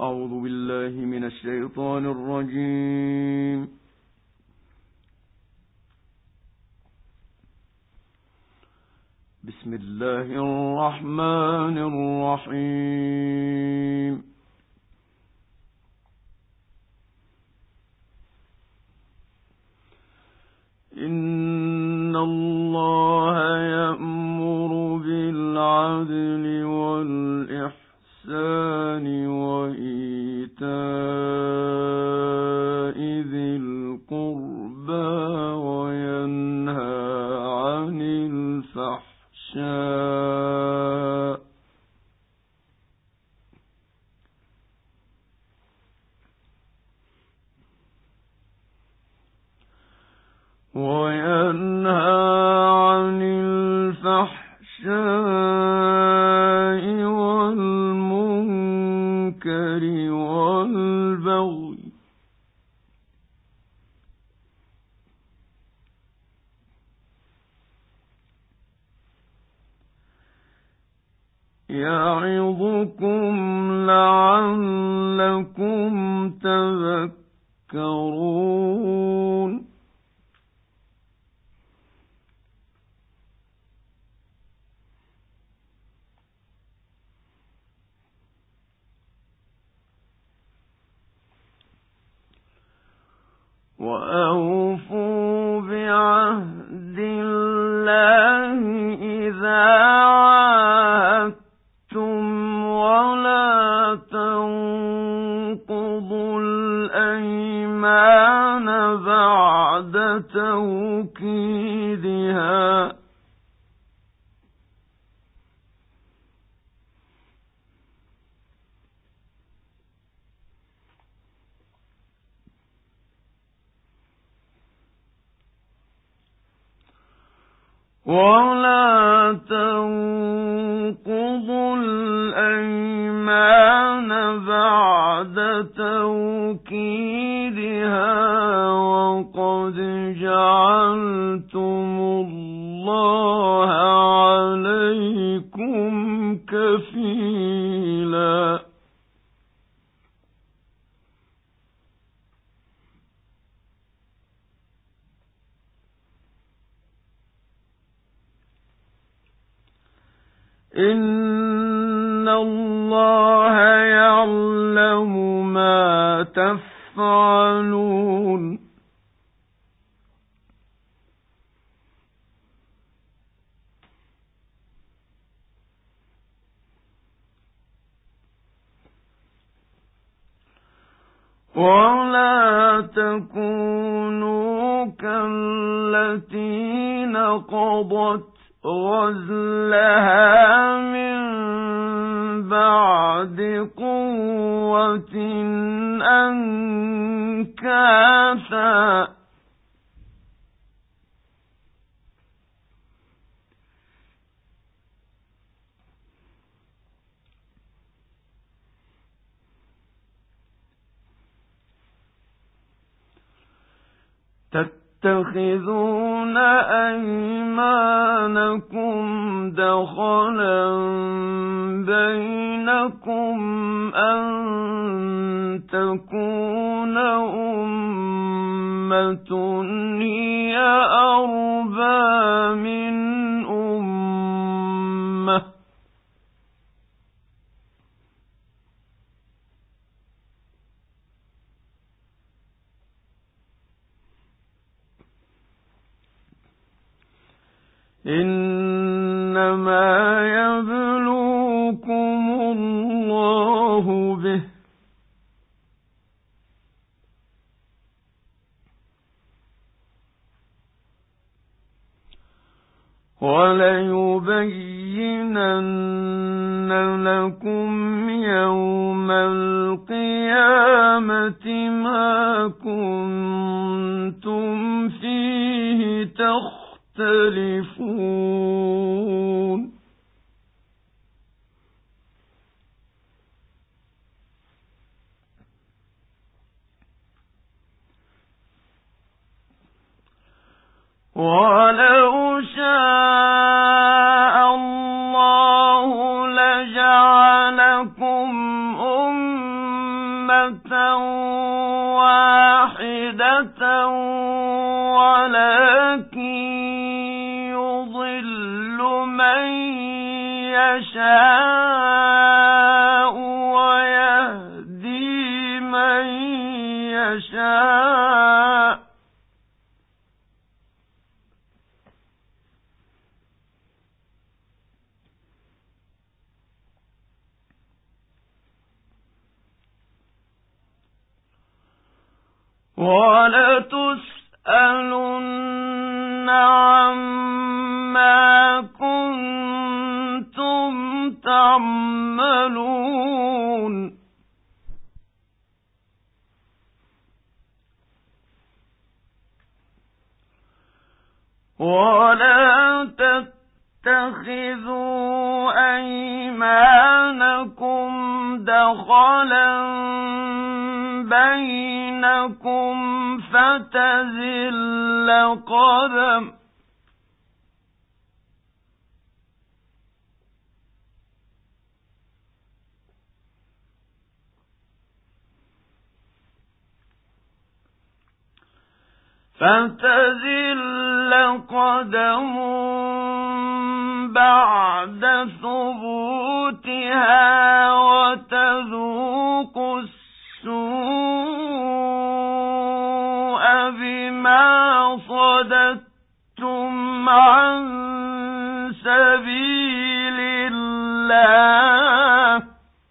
أعوذ بالله من الشيطان الرجيم. بسم الله الرحمن الرحيم. إن الله يأمر بالعدل والإحسان وإيتاء ذي القربى وينهى عن الفحشاء والمنكر والبغي يعظكم لعلكم تذكرون. وأوفوا بعهد الله إذا عاهدتم ولا تنقضوا الأيمان بعد توكيدها وقد جعلتم الله عليكم كفيلا. إن الله يعلم ما تفعلون. ولا تكونوا كالتي نقضت غزلها من بعد قوة أنكاثا تتخذون أيمانكم دخلا بينكم أن تكون أمة هي أربى من أمة إنما يبلوكم الله به وليبينن لكم يوم القيامة ما كنتم فيه تختلفون. ولو شاء الله لجعلكم أمة ولكن يضل من يشاء ويهدي من يشاء. وَلَتُسْأَلُنَّ عَمَّا كُنتُمْ تَعْمَلُونَ وَلَا تَتَّخِذُوا أَيْمَانَكُمْ دَخَلًا بَيْنَكُمْ فَتَزِلَّ قَدَمٌ بَعْدَ ثُبُوتِهَا وَتَذُوقُوا السُّوءَ بِمَا صَدَدتُّمْ عَن سَبِيلِ اللَّهِ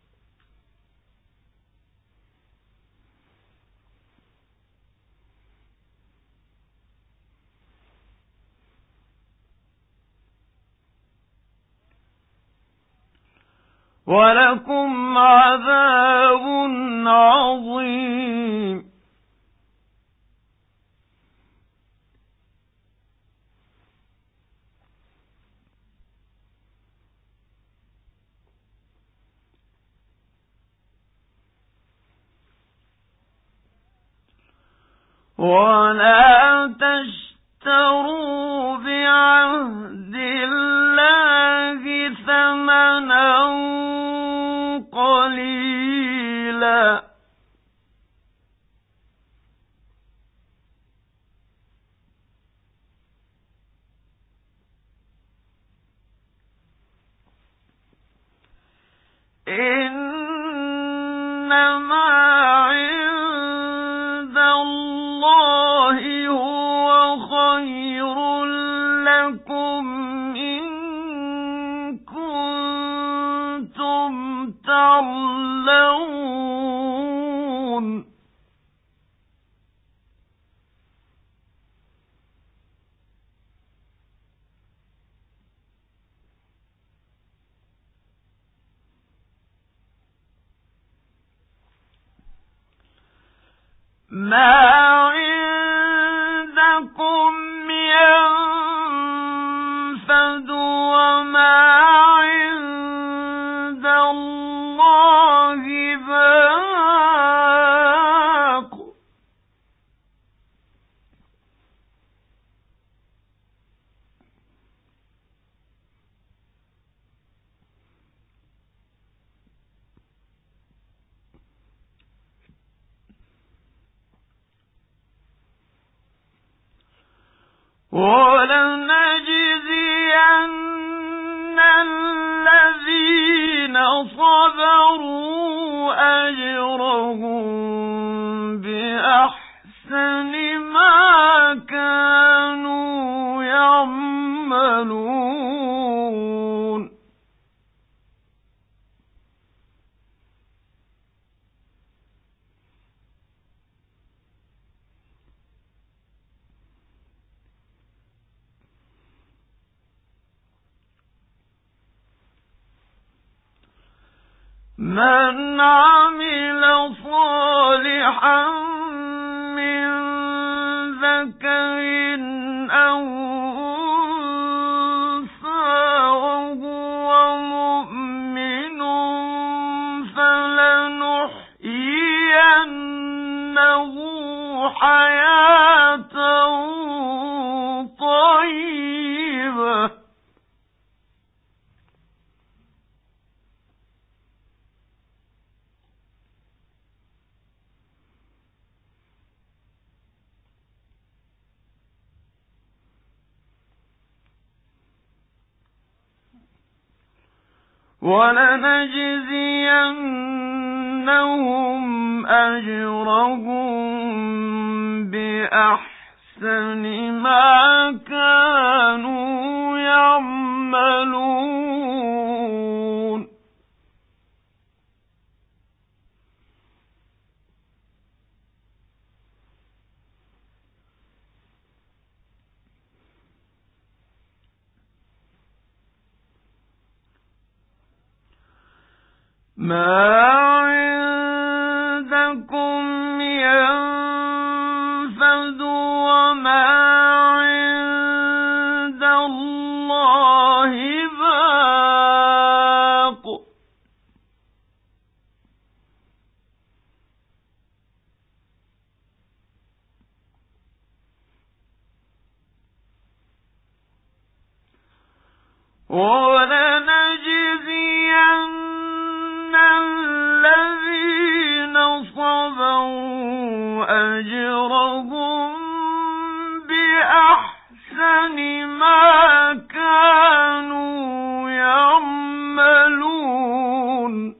وَلَكُمْ عَذَابٌ عَظِيمٌ. وَلَا تَشْتَرُوا بِعَهْدِ اللَّهِ ثَمَنًا قَلِيلًا إِنَّمَا عِندَ اللَّهِ هُوَ خَيْرٌ لَكُمْ إِن كُنتُمْ تَعْلَمُونَ. مَا عِندَكُمْ يَنفَدُ وَمَا عِندَ اللَّهِ بَاقٍ ۗ وَلَنَجْزِيَنَّ الَّذِينَ صَبَرُوا أَجْرَهُم بِأَحْسَنِ مَا كَانُوا يَعْمَلُونَ. مَنْ عَمِلَ صَالِحًا مِّن ذَكَرٍ أَوْ أُنثَىٰ وَهُوَ مُؤْمِنٌ فَلَنُحْيِيَنَّهُ حَيَاةً طَيِّبَةً ولنجزينهم أجرهم بأحسن ما كانوا يعملون. ما عندكم ينفد وما عند الله باق. ولنجزين الذين صبروا أجرهم بأحسن ما كانوا يعملون.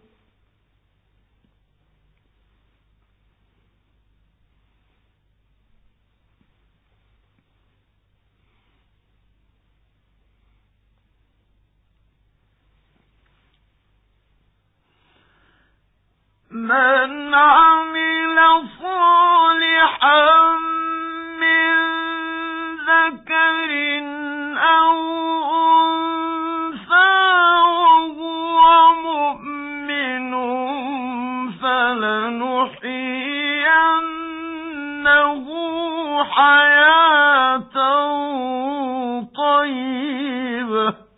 من عمل صالحا من ذكر أو أنثى وهو مؤمن فلنحيينه حياة طيبة.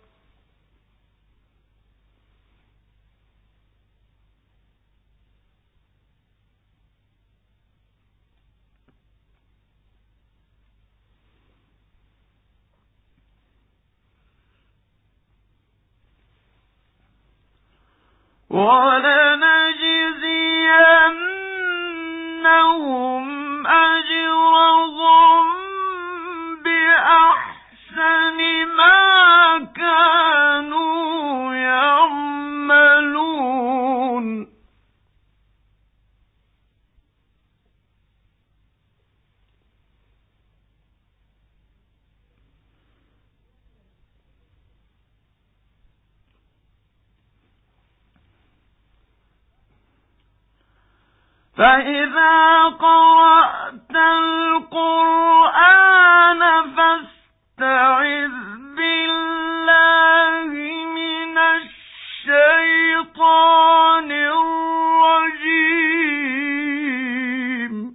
ولنجزينهم أجرهم بأحسن ما كانوا يعملون. فإذا قرأت القرآن فاستعذ بالله من الشيطان الرجيم.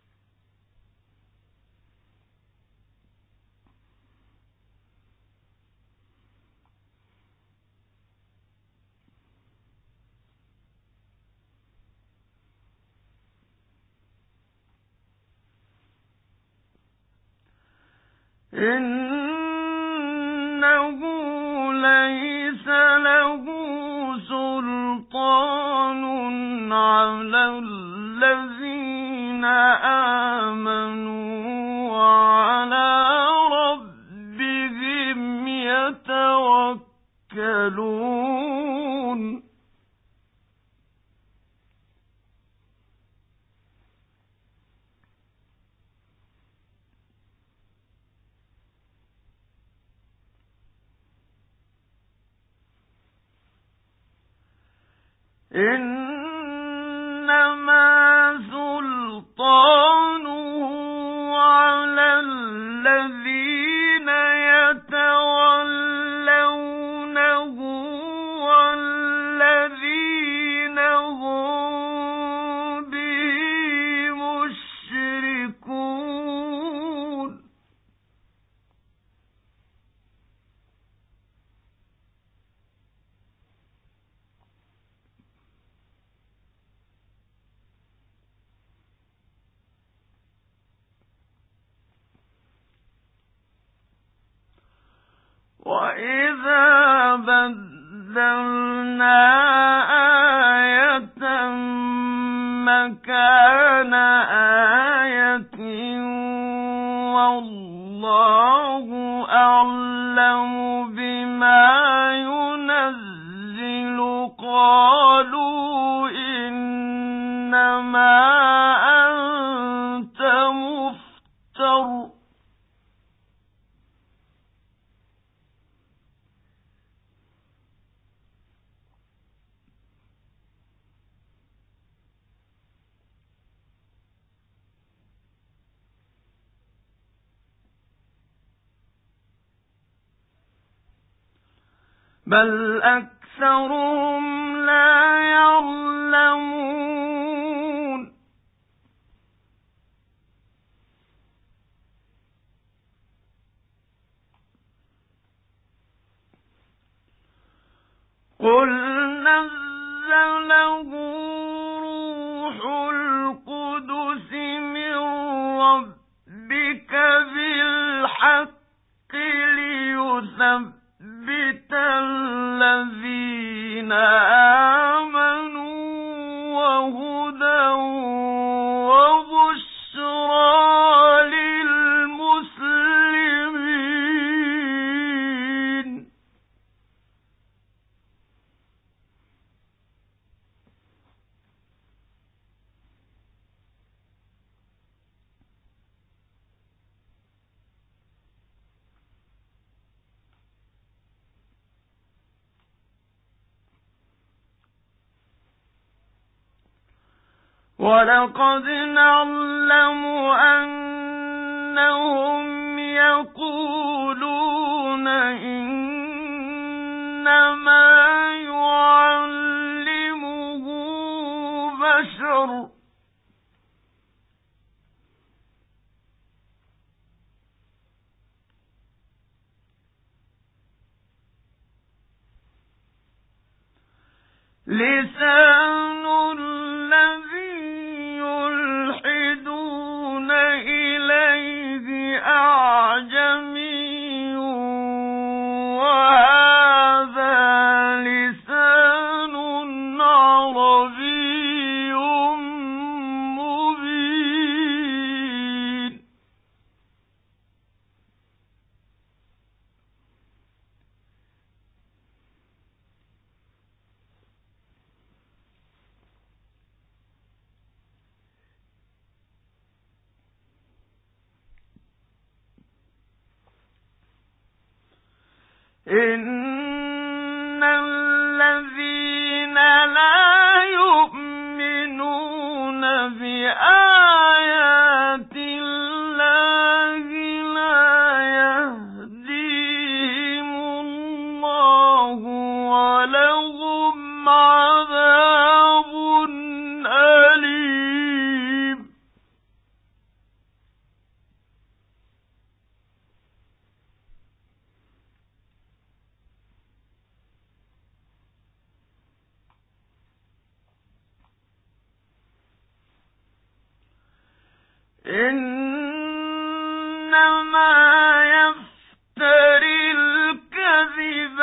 إنه ليس له سلطان على الذين آمنوا وعلى ربهم يتوكلون. إنما سلطانه على الذين يتولونه والذين هم به مشركون. وَإِذَا بَدَّلْنَا آيَةً مَكَانَ آيَةٍ وَاللَّهُ أَعْلَمُ بِمَا يُنَزِّلُ قالوا إنما أنت مفتر بل أكثرهم لا يعلمون قل نزله روح القدس من ربك بالحق ليثبت الذين آمنوا وهدى وبشرى للمسلمين ولقد نعلم أنهم يقولون إنما يعلمه بشر لسان الذي يلحدون إليه أعجمي وهذا لسان عربي مبين إن الذين لا يؤمنون بآيات الله لا يهديهم الله ولهم عذاب أليم إنما يفتري الكذب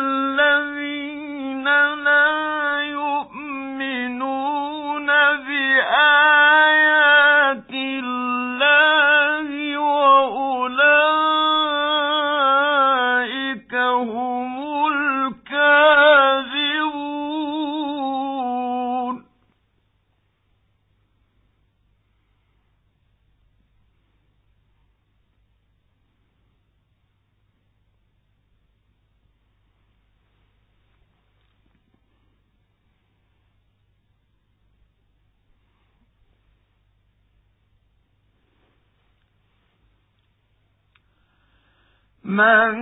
الذين لا يؤمنون بآيات الله وأولئك هم الكاذبون من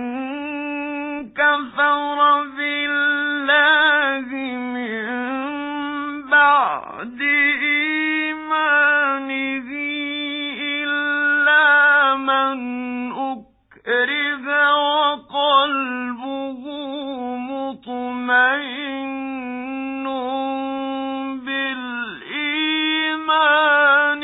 كفر بالله من بعد إيمانه إلا من أكره وقلبه مطمئن بالإيمان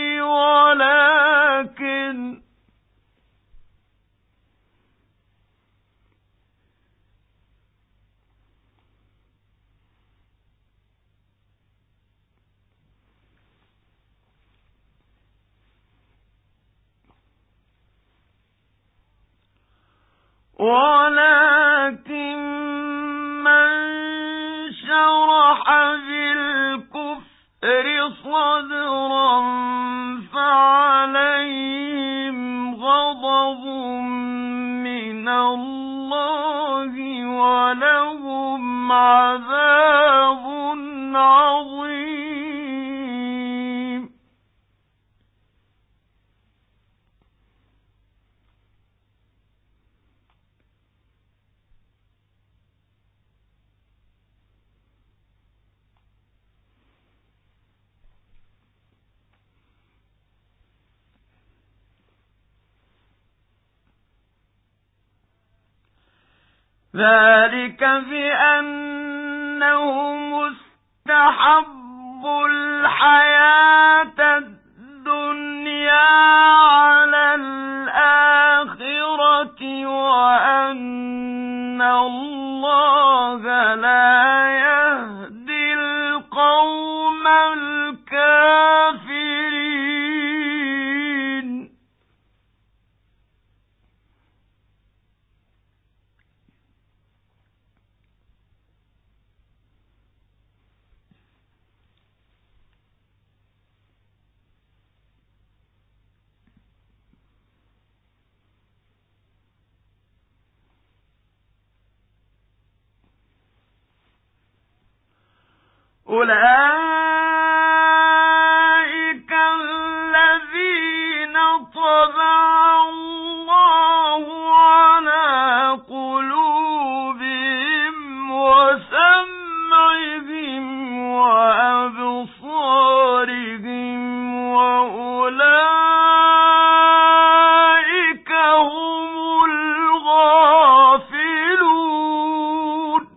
ولكن من شرع صدرا فعليهم غضب من الله ولهم عذاب عظيم. ذلك بأنهم استحبوا الحياة الدنيا على الآخرة وأن الله لا يهدي القوم الكافرين. أولئك الذين طبع الله على قلوبهم وسمعهم وأبصارهم وأولئك هم الغافلون.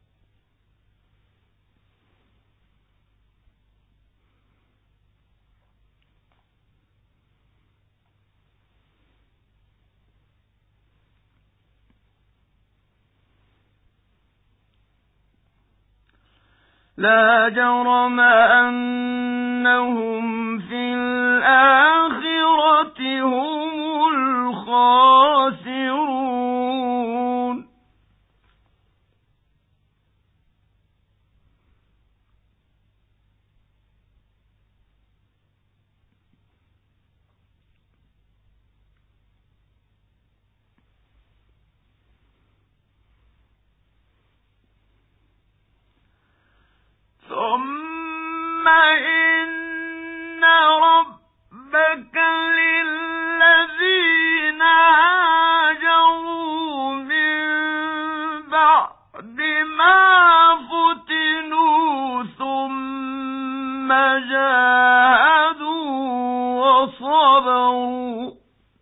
لا جرم أنهم في الآخرة هم الخاسرون. ثم إن ربك للذين هاجروا من بعد ما فتنوا ثم جاهدوا وصبروا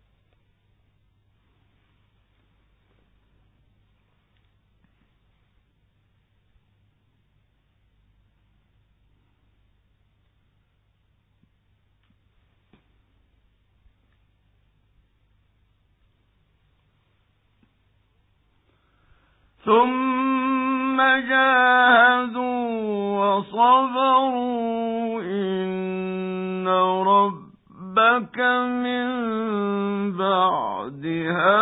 إن ربك من بعدها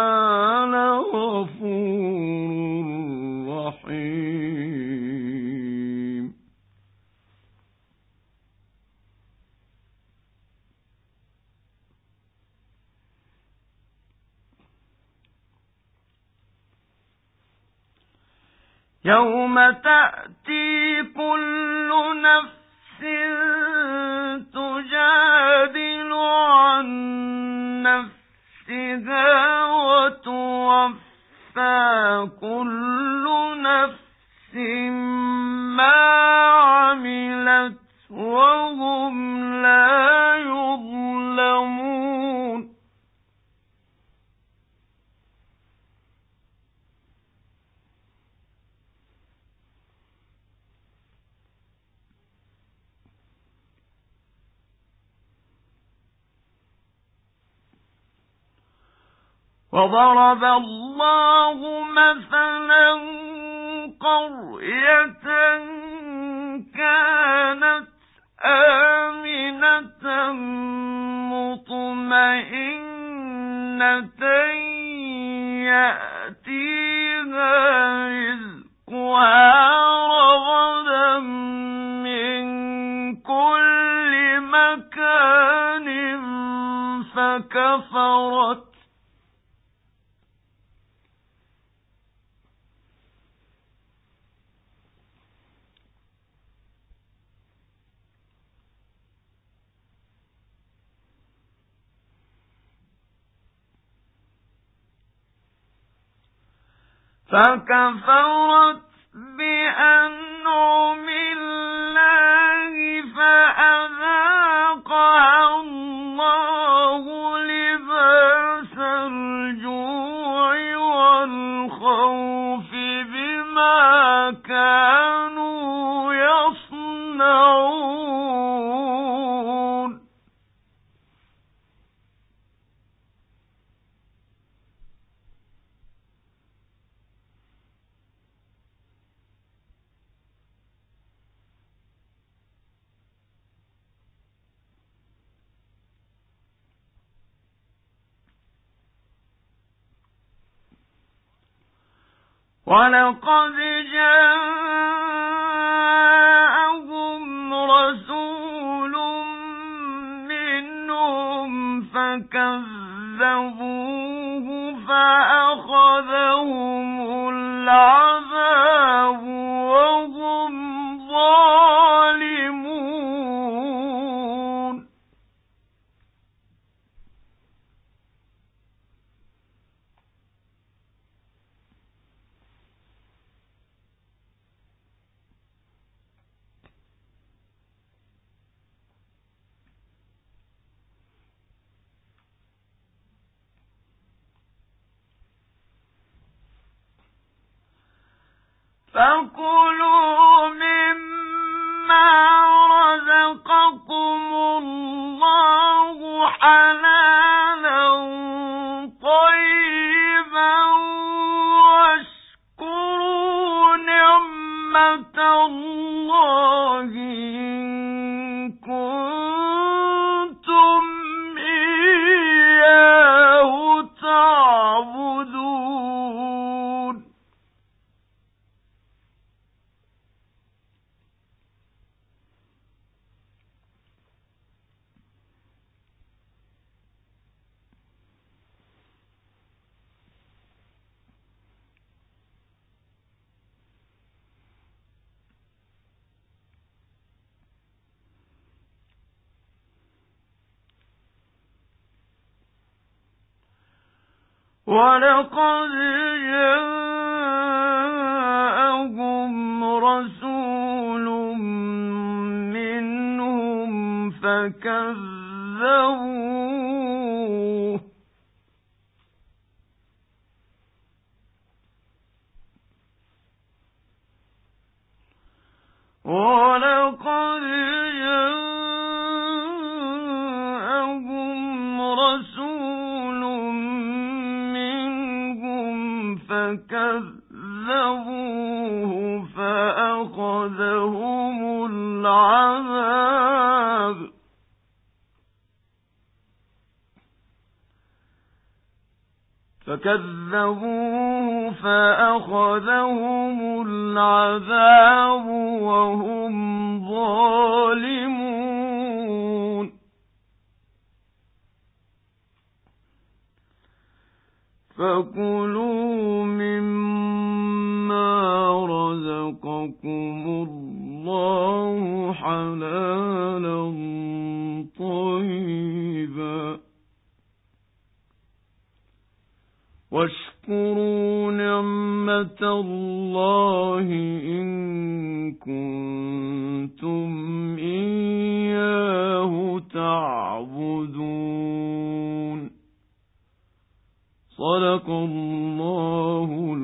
لغفور رحيم. يوم تأتي كل نفس تجادل عن نفسها وتوفى كل نفس ما عملت وهم لا يظلمون. وضرب الله مثلا قرية كانت آمنة مطمئنة يأتيها رزقها رغدا من كل فكفرت بأنعم الله فأذاقها الله لباس الجوع والخوف بما كانوا يصنعون ولقد جاءهم رسول منهم فكذبوه فأخذهم العذاب وهم ظالمون فكلوا مما رزقكم الله حلالا طيبا واشكروا نعمة الله إن كنتم إياه تعبدون ولقد جاءهم رسول منهم فكذبوه ولقد جاءهم رسول منهم فكذبوه فأخذهم العذاب وهم ظالمون فكلوا مما رزقكم الله حلالا طيبا واشكروا نعمة الله إن كنتم إياه تعبدون صدق الله